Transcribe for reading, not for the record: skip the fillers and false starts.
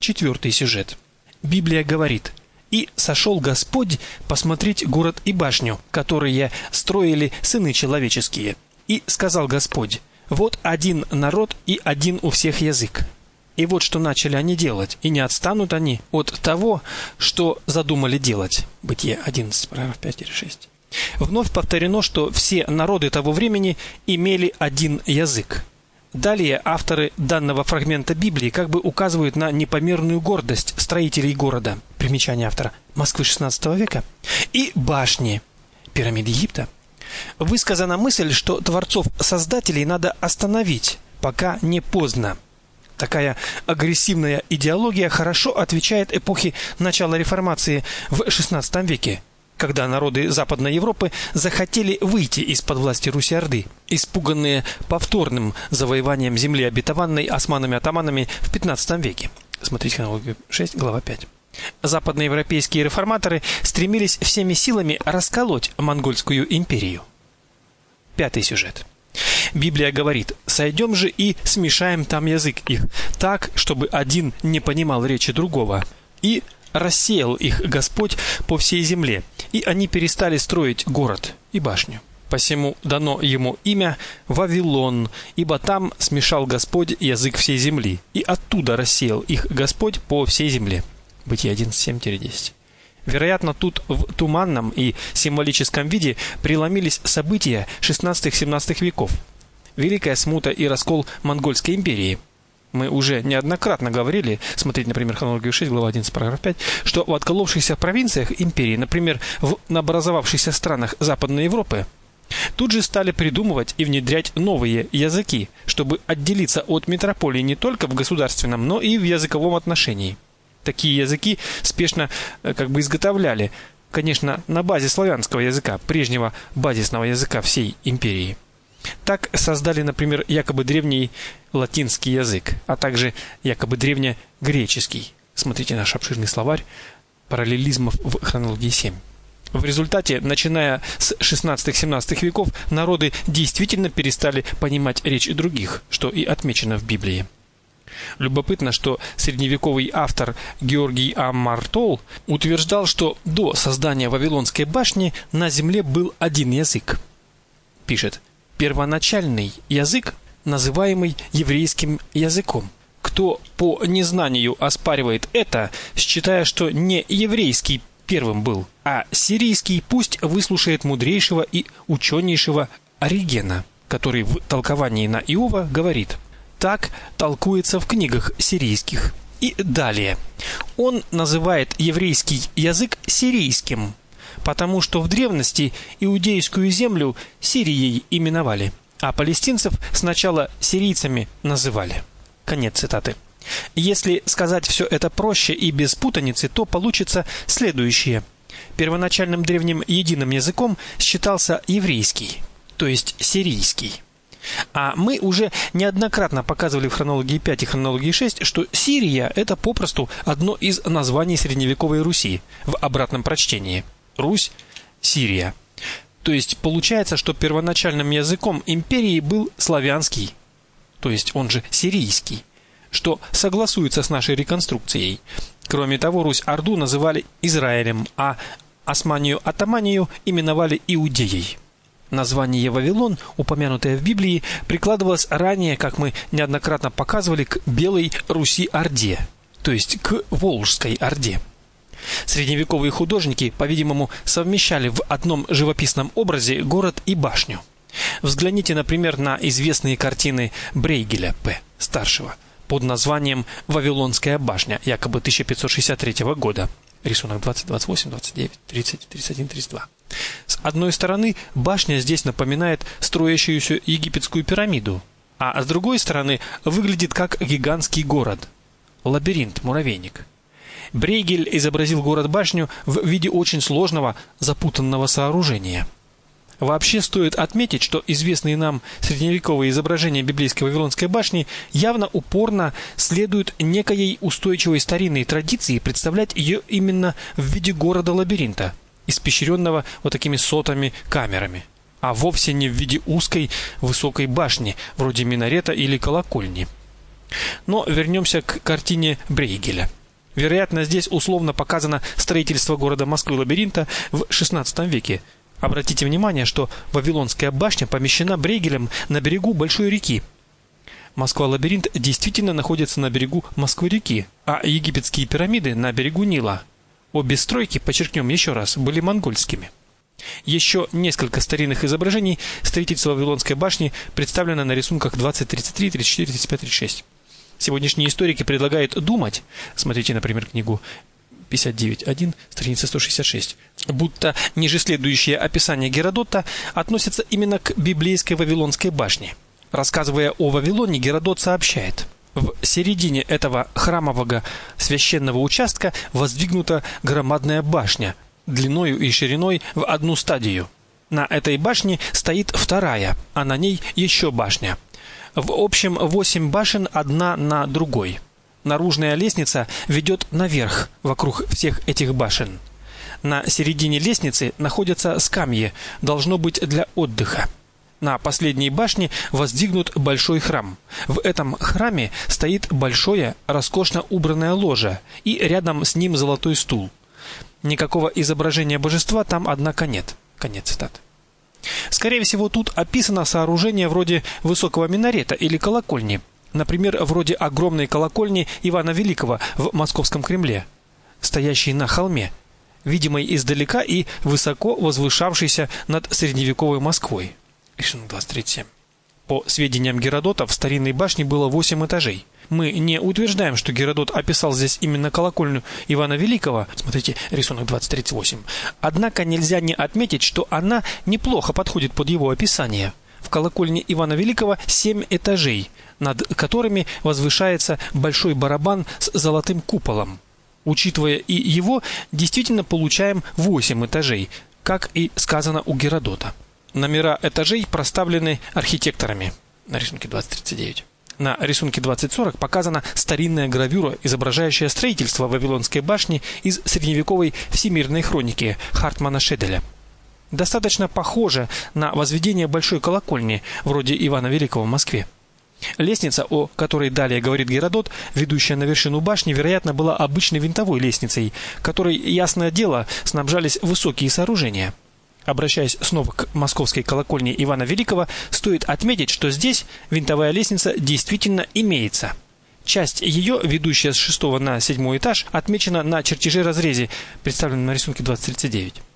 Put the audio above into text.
Четвертый сюжет. Библия говорит: «И сошел Господь посмотреть город и башню, которые строили сыны человеческие. И сказал Господь: вот один народ и один у всех язык. И вот что начали они делать, и не отстанут они от того, что задумали делать». Бытие 11, параграф 5-6. Вновь повторено, что все народы того времени имели один язык. Далее авторы данного фрагмента Библии как бы указывают на непомерную гордость строителей города. Примечание автора. Москвы XVI века. И башни. Пирамиды Египта. Высказана мысль, что творцов-создателей надо остановить, пока не поздно. Такая агрессивная идеология хорошо отвечает эпохе начала реформации в XVI веке, когда народы Западной Европы захотели выйти из-под власти Руси-Орды, испуганные повторным завоеванием земли обетованной османами-атаманами в XV веке. Смотрите хронологию 6, глава 5. Западноевропейские реформаторы стремились всеми силами расколоть Монгольскую империю. Пятый сюжет. Библия говорит: «Сойдем же и смешаем там язык их, так, чтобы один не понимал речи другого. И рассеял их Господь по всей земле, и они перестали строить город и башню. Посему дано ему имя Вавилон, ибо там смешал Господь язык всей земли, и оттуда рассеял их Господь по всей земле». Бытие 11:7-10. Вероятно, тут в туманном и символическом виде преломились события XVI-XVII веков. Великая смута и раскол Монгольской империи. Мы уже неоднократно говорили, смотрите, например, хронологию 6, глава 11, параграф 5, что в отколовшихся провинциях империи, например, в образовавшихся странах Западной Европы, тут же стали придумывать и внедрять новые языки, чтобы отделиться от метрополии не только в государственном, но и в языковом отношении. Такие языки спешно изготовляли, конечно, на базе славянского языка, прежнего базисного языка всей империи. Так создали, например, якобы древний латинский язык, а также якобы древнегреческий. Смотрите наш обширный словарь параллелизмов в хронологии 7. В результате, начиная с XVI-XVII веков, народы действительно перестали понимать речь других, что и отмечено в Библии. Любопытно, что средневековый автор Георгий Амартол утверждал, что до создания Вавилонской башни на земле был один язык. Пишет: «Первоначальный язык, называемый еврейским языком. Кто по незнанию оспаривает это, считая, что не еврейский первым был, а сирийский, пусть выслушает мудрейшего и ученейшего Оригена, который в толковании на Иова говорит: так толкуется в книгах сирийских». И далее. Он называет еврейский язык сирийским, потому что в древности иудейскую землю Сирией именовали, а палестинцев сначала сирийцами называли. Конец цитаты. Если сказать все это проще и без путаницы, то получится следующее. Первоначальным древним единым языком считался еврейский, то есть сирийский. А мы уже неоднократно показывали в хронологии 5 и хронологии 6, что Сирия – это попросту одно из названий средневековой Руси в обратном прочтении. Русь, Сирия. То есть получается, что первоначальным языком империи был славянский, то есть он же сирийский, что согласуется с нашей реконструкцией. Кроме того, Русь-Орду называли Израилем, а Османию-Атаманию именовали Иудеей. Название Вавилон, упомянутое в Библии, прикладывалось ранее, как мы неоднократно показывали, к Белой Руси-Орде, то есть к Волжской Орде. Средневековые художники, по-видимому, совмещали в одном живописном образе город и башню. Взгляните, например, на известные картины Брейгеля П. старшего под названием «Вавилонская башня», якобы 1563 года. Рисунок 20, 28, 29, 30, 31, 32. С одной стороны, башня здесь напоминает строящуюся египетскую пирамиду, а с другой стороны выглядит как гигантский город. Лабиринт, муравейник. Брейгель изобразил город-башню в виде очень сложного, запутанного сооружения. Вообще стоит отметить, что известные нам средневековые изображения библейской Вавилонской башни явно упорно следуют некоей устойчивой старинной традиции представлять ее именно в виде города-лабиринта, испещренного вот такими сотами камерами, а вовсе не в виде узкой высокой башни, вроде минарета или колокольни. Но вернемся к картине Брейгеля. Вероятно, здесь условно показано строительство города Москвы-лабиринта в XVI веке. Обратите внимание, что Вавилонская башня помещена Брейгелем на берегу большой реки. Москва-лабиринт действительно находится на берегу Москвы-реки, а египетские пирамиды на берегу Нила. Обе стройки, подчеркнем еще раз, были монгольскими. Еще несколько старинных изображений строительства Вавилонской башни представлено на рисунках 20, 33, 34, 35, 36. Сегодняшние историки предлагают думать, смотрите, например, книгу 59.1, страница 166, будто ниже следующее описание Геродота относится именно к библейской Вавилонской башне. Рассказывая о Вавилоне, Геродот сообщает: в середине этого храмового священного участка воздвигнута громадная башня, длиною и шириной в одну стадию. На этой башне стоит вторая, а на ней еще башня. В общем 8 башен одна на другой. Наружная лестница ведет наверх, вокруг всех этих башен. На середине лестницы находятся скамьи, должно быть для отдыха. На последней башне воздвигнут большой храм. В этом храме стоит большое, роскошно убранное ложе, и рядом с ним золотой стул. Никакого изображения божества там, однако, нет. Конец цитаты. Скорее всего, тут описано сооружение вроде высокого минарета или колокольни, например, вроде огромной колокольни Ивана Великого в Московском Кремле, стоящей на холме, видимой издалека и высоко возвышавшейся над средневековой Москвой. Рисунок 237. По сведениям Геродота, в старинной башне было 8 этажей. Мы не утверждаем, что Геродот описал здесь именно колокольню Ивана Великого. Смотрите, рисунок 2038. Однако нельзя не отметить, что она неплохо подходит под его описание. В колокольне Ивана Великого 7 этажей, над которыми возвышается большой барабан с золотым куполом. Учитывая и его, действительно получаем 8 этажей, как и сказано у Геродота. Номера этажей проставлены архитекторами. На рисунке 2039. На рисунке 2040 показана старинная гравюра, изображающая строительство Вавилонской башни из средневековой всемирной хроники Хартмана Шеделя. Достаточно похоже на возведение большой колокольни, вроде Ивана Великого в Москве. Лестница, о которой далее говорит Геродот, ведущая на вершину башни, вероятно, была обычной винтовой лестницей, которой, ясное дело, снабжались высокие сооружения. Обращаясь снова к московской колокольне Ивана Великого, стоит отметить, что здесь винтовая лестница действительно имеется. Часть ее, ведущая с 6 на 7 этаж, отмечена на чертеже разрезе, представленном на рисунке 2039.